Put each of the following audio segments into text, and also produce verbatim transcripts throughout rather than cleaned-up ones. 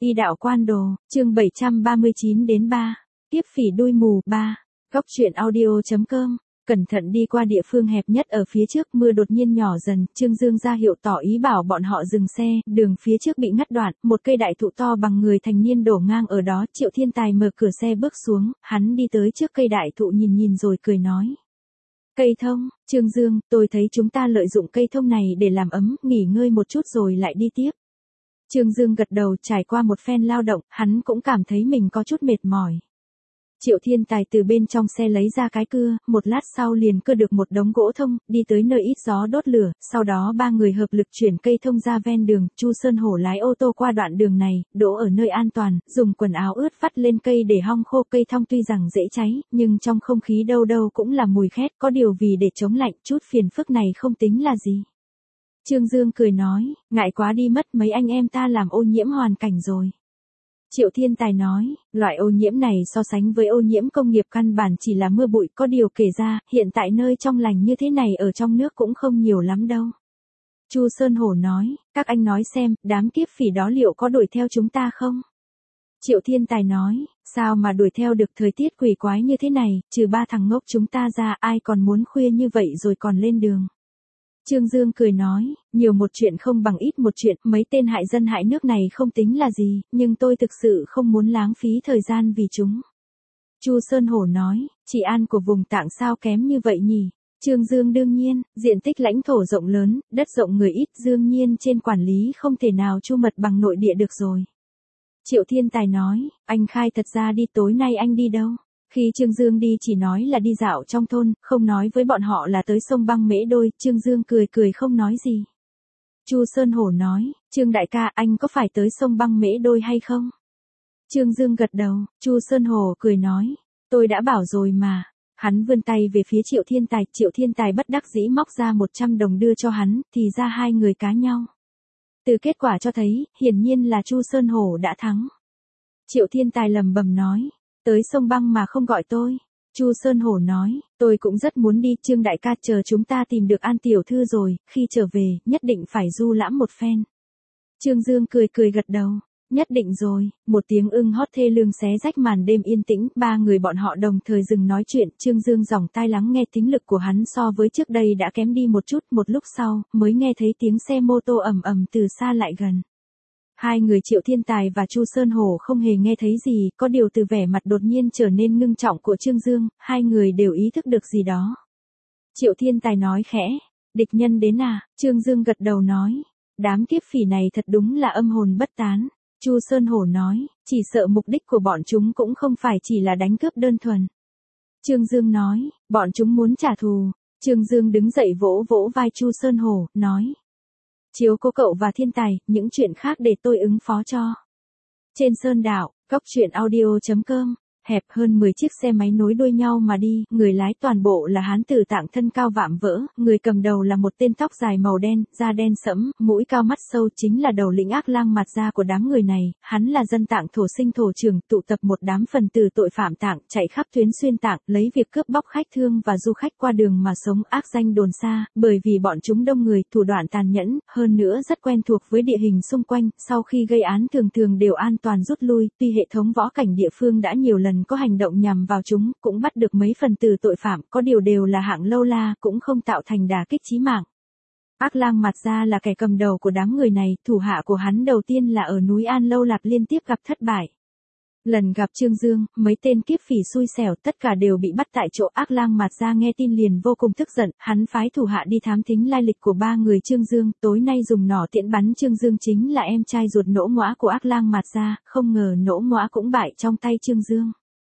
Y đạo quan đồ, chương bảy trăm ba mươi chín đến ba. Tiếp phỉ đuôi mù ba. Góc truyện audio.com. Cẩn thận đi qua địa phương hẹp nhất ở phía trước, mưa đột nhiên nhỏ dần, Trương Dương ra hiệu tỏ ý bảo bọn họ dừng xe, đường phía trước bị ngắt đoạn, một cây đại thụ to bằng người thành niên đổ ngang ở đó, Triệu Thiên Tài mở cửa xe bước xuống, hắn đi tới trước cây đại thụ nhìn nhìn rồi cười nói. Cây thông, Trương Dương, tôi thấy chúng ta lợi dụng cây thông này để làm ấm, nghỉ ngơi một chút rồi lại đi tiếp. Trương Dương gật đầu, trải qua một phen lao động, hắn cũng cảm thấy mình có chút mệt mỏi. Triệu Thiên Tài từ bên trong xe lấy ra cái cưa, một lát sau liền cưa được một đống gỗ thông, đi tới nơi ít gió đốt lửa, sau đó ba người hợp lực chuyển cây thông ra ven đường, Chu Sơn Hổ lái ô tô qua đoạn đường này, đỗ ở nơi an toàn, dùng quần áo ướt vắt lên cây để hong khô. Cây thông tuy rằng dễ cháy, nhưng trong không khí đâu đâu cũng là mùi khét, có điều vì để chống lạnh, chút phiền phức này không tính là gì. Trương Dương cười nói, ngại quá đi mất, mấy anh em ta làm ô nhiễm hoàn cảnh rồi. Triệu Thiên Tài nói, loại ô nhiễm này so sánh với ô nhiễm công nghiệp căn bản chỉ là mưa bụi, có điều kể ra, hiện tại nơi trong lành như thế này ở trong nước cũng không nhiều lắm đâu. Chu Sơn Hổ nói, các anh nói xem, đám kiếp phỉ đó liệu có đuổi theo chúng ta không? Triệu Thiên Tài nói, sao mà đuổi theo được, thời tiết quỷ quái như thế này, trừ ba thằng ngốc chúng ta ra, ai còn muốn khuya như vậy rồi còn lên đường. Trương Dương cười nói, nhiều một chuyện không bằng ít một chuyện, mấy tên hại dân hại nước này không tính là gì, nhưng tôi thực sự không muốn lãng phí thời gian vì chúng. Chu Sơn Hổ nói, trị an của vùng Tạng sao kém như vậy nhỉ? Trương Dương đương nhiên, diện tích lãnh thổ rộng lớn, đất rộng người ít, đương nhiên trên quản lý không thể nào chu mật bằng nội địa được rồi. Triệu Thiên Tài nói, anh khai thật ra đi, tối nay anh đi đâu? Khi Trương Dương đi chỉ nói là đi dạo trong thôn, không nói với bọn họ là tới sông Băng Mễ Đôi, Trương Dương cười cười không nói gì. Chu Sơn Hổ nói, Trương đại ca, anh có phải tới sông Băng Mễ Đôi hay không? Trương Dương gật đầu, Chu Sơn Hổ cười nói, tôi đã bảo rồi mà. Hắn vươn tay về phía Triệu Thiên Tài, Triệu Thiên Tài bất đắc dĩ móc ra một trăm đồng đưa cho hắn, thì ra hai người cá nhau. Từ kết quả cho thấy, hiển nhiên là Chu Sơn Hổ đã thắng. Triệu Thiên Tài lầm bầm nói, tới sông Băng mà không gọi tôi. Chu Sơn Hổ nói, tôi cũng rất muốn đi, Trương đại ca, chờ chúng ta tìm được An tiểu thư rồi, khi trở về, nhất định phải du lãm một phen. Trương Dương cười cười gật đầu, nhất định rồi. Một tiếng ưng hót thê lương xé rách màn đêm yên tĩnh, ba người bọn họ đồng thời dừng nói chuyện, Trương Dương dòng tai lắng nghe, tính lực của hắn so với trước đây đã kém đi một chút, một lúc sau, mới nghe thấy tiếng xe mô tô ầm ầm từ xa lại gần. Hai người Triệu Thiên Tài và Chu Sơn Hổ không hề nghe thấy gì, có điều từ vẻ mặt đột nhiên trở nên ngưng trọng của Trương Dương, hai người đều ý thức được gì đó. Triệu Thiên Tài nói khẽ, địch nhân đến à? Trương Dương gật đầu nói, đám kiếp phỉ này thật đúng là âm hồn bất tán. Chu Sơn Hổ nói, chỉ sợ mục đích của bọn chúng cũng không phải chỉ là đánh cướp đơn thuần. Trương Dương nói, bọn chúng muốn trả thù. Trương Dương đứng dậy vỗ vỗ vai Chu Sơn Hổ, nói, chiếu cố cậu và Thiên Tài, những chuyện khác để tôi ứng phó cho. Trên sơn đảo, góc truyện audio.com, hẹp hơn mười chiếc xe máy nối đuôi nhau mà đi, người lái toàn bộ là hán tử Tạng thân cao vạm vỡ, người cầm đầu là một tên tóc dài màu đen, da đen sẫm, mũi cao mắt sâu, chính là đầu lĩnh Ác Lang Mạt Gia của đám người này, hắn là dân Tạng thổ sinh thổ trưởng, tụ tập một đám phần tử tội phạm Tạng, chạy khắp tuyến xuyên Tạng, lấy việc cướp bóc khách thương và du khách qua đường mà sống, ác danh đồn xa, bởi vì bọn chúng đông người, thủ đoạn tàn nhẫn, hơn nữa rất quen thuộc với địa hình xung quanh, sau khi gây án thường thường đều an toàn rút lui, tuy hệ thống võ cảnh địa phương đã nhiều lần có hành động nhằm vào chúng, cũng bắt được mấy phần tử tội phạm, có điều đều là hạng lâu la, cũng không tạo thành đả kích chí mạng. Ác Lang Mạt Gia là kẻ cầm đầu của đám người này, thủ hạ của hắn đầu tiên là ở núi An Lâu Lạc liên tiếp gặp thất bại. Lần gặp Trương Dương, mấy tên kiếp phỉ xui xẻo tất cả đều bị bắt tại chỗ. Ác Lang Mạt Gia nghe tin liền vô cùng tức giận, hắn phái thủ hạ đi thám thính lai lịch của ba người Trương Dương, tối nay dùng nỏ tiễn bắn Trương Dương chính là em trai ruột Nỗ Ngoã của Ác Lang Mạt Gia, không ngờ Nỗ Ngoã cũng bại trong tay Trương Dương.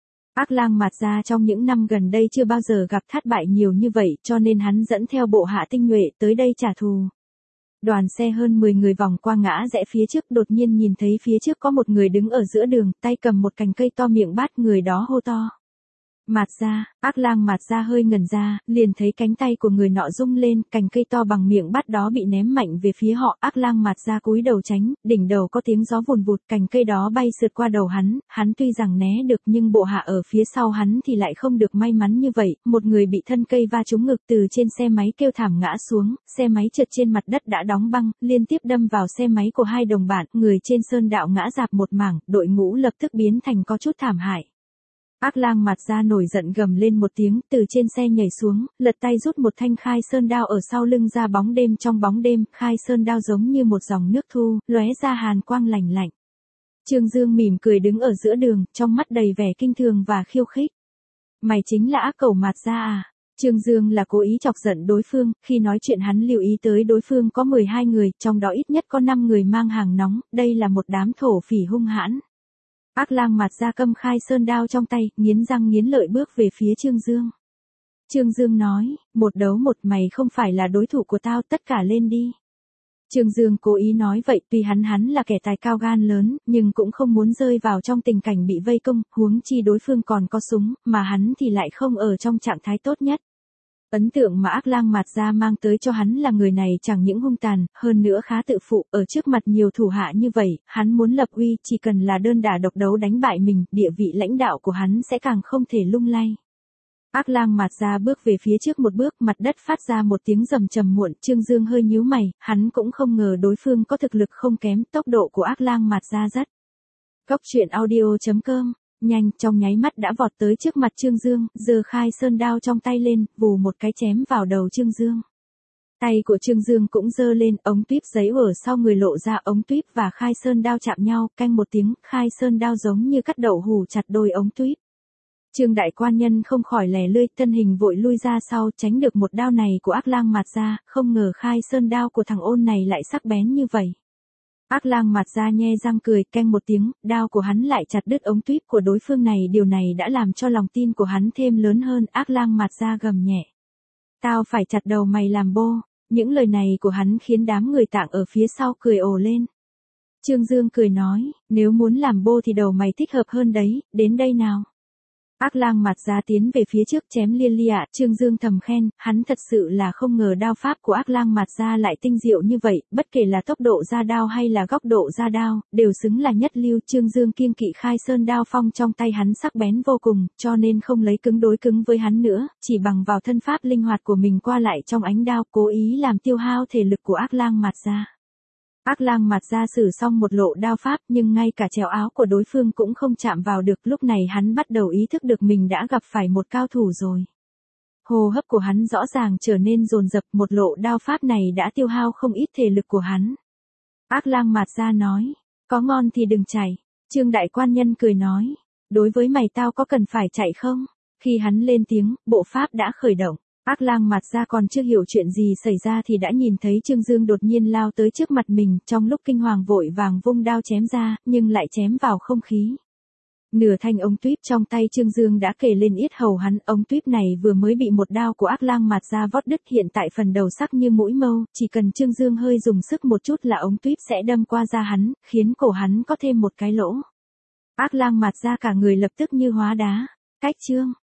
Ác Lang Mạt Gia trong những năm gần đây chưa bao giờ gặp thất bại nhiều như vậy, cho nên hắn dẫn theo bộ hạ tinh nhuệ tới đây trả thù. Đoàn xe hơn mười người vòng qua ngã rẽ phía trước, đột nhiên nhìn thấy phía trước có một người đứng ở giữa đường, tay cầm một cành cây to, miệng bát, người đó hô to. Mạt Gia, Ác Lang Mạt Gia hơi ngẩn ra, liền thấy cánh tay của người nọ rung lên, cành cây to bằng miệng bát đó bị ném mạnh về phía họ, Ác Lang Mạt Gia cúi đầu tránh, đỉnh đầu có tiếng gió vùn vụt, cành cây đó bay sượt qua đầu hắn, hắn tuy rằng né được nhưng bộ hạ ở phía sau hắn thì lại không được may mắn như vậy, một người bị thân cây va trúng ngực từ trên xe máy kêu thảm ngã xuống, xe máy trượt trên mặt đất đã đóng băng, liên tiếp đâm vào xe máy của hai đồng bạn, người trên sơn đạo ngã rạp một mảng, đội ngũ lập tức biến thành có chút thảm hại. Ác Lang Mạt Gia nổi giận gầm lên một tiếng, từ trên xe nhảy xuống, lật tay rút một thanh khai sơn đao ở sau lưng ra bóng đêm trong bóng đêm, khai sơn đao giống như một dòng nước thu, lóe ra hàn quang lạnh lạnh. Trương Dương mỉm cười đứng ở giữa đường, trong mắt đầy vẻ kinh thường và khiêu khích. Mày chính là ác cẩu Mạt Gia à? Trương Dương là cố ý chọc giận đối phương, khi nói chuyện hắn lưu ý tới đối phương có mười hai người, trong đó ít nhất có năm người mang hàng nóng, đây là một đám thổ phỉ hung hãn. Ác Lang Mạt Gia cầm khai sơn đao trong tay, nghiến răng nghiến lợi bước về phía Trương Dương. Trương Dương nói, một đấu một, mày không phải là đối thủ của tao, tất cả lên đi. Trương Dương cố ý nói vậy, tuy hắn hắn là kẻ tài cao gan lớn, nhưng cũng không muốn rơi vào trong tình cảnh bị vây công, huống chi đối phương còn có súng, mà hắn thì lại không ở trong trạng thái tốt nhất. Ấn tượng mà Ác Lang Mạt Gia mang tới cho hắn là người này chẳng những hung tàn, hơn nữa khá tự phụ, ở trước mặt nhiều thủ hạ như vậy, hắn muốn lập uy, chỉ cần là đơn đả độc đấu đánh bại mình, địa vị lãnh đạo của hắn sẽ càng không thể lung lay. Ác Lang Mạt Gia bước về phía trước một bước, mặt đất phát ra một tiếng rầm trầm muộn, Trương Dương hơi nhíu mày, hắn cũng không ngờ đối phương có thực lực không kém, tốc độ của Ác Lang Mạt Gia rất. Cốc truyện audio chấm com nhanh, trong nháy mắt đã vọt tới trước mặt Trương Dương, giơ khai sơn đao trong tay lên, vù một cái chém vào đầu Trương Dương. Tay của Trương Dương cũng giơ lên, ống tuyếp giấy ở sau người lộ ra, ống tuyếp và khai sơn đao chạm nhau, canh một tiếng, khai sơn đao giống như cắt đậu hủ chặt đôi ống tuyếp. Trương đại quan nhân không khỏi lẻ lươi, thân hình vội lui ra sau, tránh được một đao này của Ác Lang Mạt Gia, không ngờ khai sơn đao của thằng ôn này lại sắc bén như vậy. Ác Lang Mạt Gia nhe răng cười, canh một tiếng, đao của hắn lại chặt đứt ống tuyếp của đối phương này, điều này đã làm cho lòng tin của hắn thêm lớn hơn. Ác Lang Mạt Gia gầm nhẹ. Tao phải chặt đầu mày làm bô. Những lời này của hắn khiến đám người tạng ở phía sau cười ồ lên. Trương Dương cười nói, nếu muốn làm bô thì đầu mày thích hợp hơn đấy, đến đây nào. Ác Lang Mạt Gia tiến về phía trước chém lia lịa, Trương Dương thầm khen, hắn thật sự là không ngờ đao pháp của Ác Lang Mạt Gia lại tinh diệu như vậy, bất kể là tốc độ ra đao hay là góc độ ra đao, đều xứng là nhất lưu. Trương Dương kiêng kỵ khai sơn đao phong trong tay hắn sắc bén vô cùng, cho nên không lấy cứng đối cứng với hắn nữa, chỉ bằng vào thân pháp linh hoạt của mình qua lại trong ánh đao, cố ý làm tiêu hao thể lực của Ác Lang Mạt Gia. Ác Lang Mạt Gia sử xong một lộ đao pháp, nhưng ngay cả chéo áo của đối phương cũng không chạm vào được, lúc này hắn bắt đầu ý thức được mình đã gặp phải một cao thủ rồi. Hô hấp của hắn rõ ràng trở nên dồn dập, một lộ đao pháp này đã tiêu hao không ít thể lực của hắn. Ác Lang Mạt Gia nói, có ngon thì đừng chạy. Trương đại quan nhân cười nói, đối với mày tao có cần phải chạy không? Khi hắn lên tiếng, bộ pháp đã khởi động. Ác Lang Mạt Gia còn chưa hiểu chuyện gì xảy ra thì đã nhìn thấy Trương Dương đột nhiên lao tới trước mặt mình, trong lúc kinh hoàng vội vàng vung đao chém ra, nhưng lại chém vào không khí. Nửa thanh ống tuyếp trong tay Trương Dương đã kề lên yết hầu hắn, ống tuyếp này vừa mới bị một đao của Ác Lang Mạt Gia vót đứt, hiện tại phần đầu sắc như mũi mâu, chỉ cần Trương Dương hơi dùng sức một chút là ống tuyếp sẽ đâm qua da hắn, khiến cổ hắn có thêm một cái lỗ. Ác Lang Mạt Gia cả người lập tức như hóa đá. Cách chương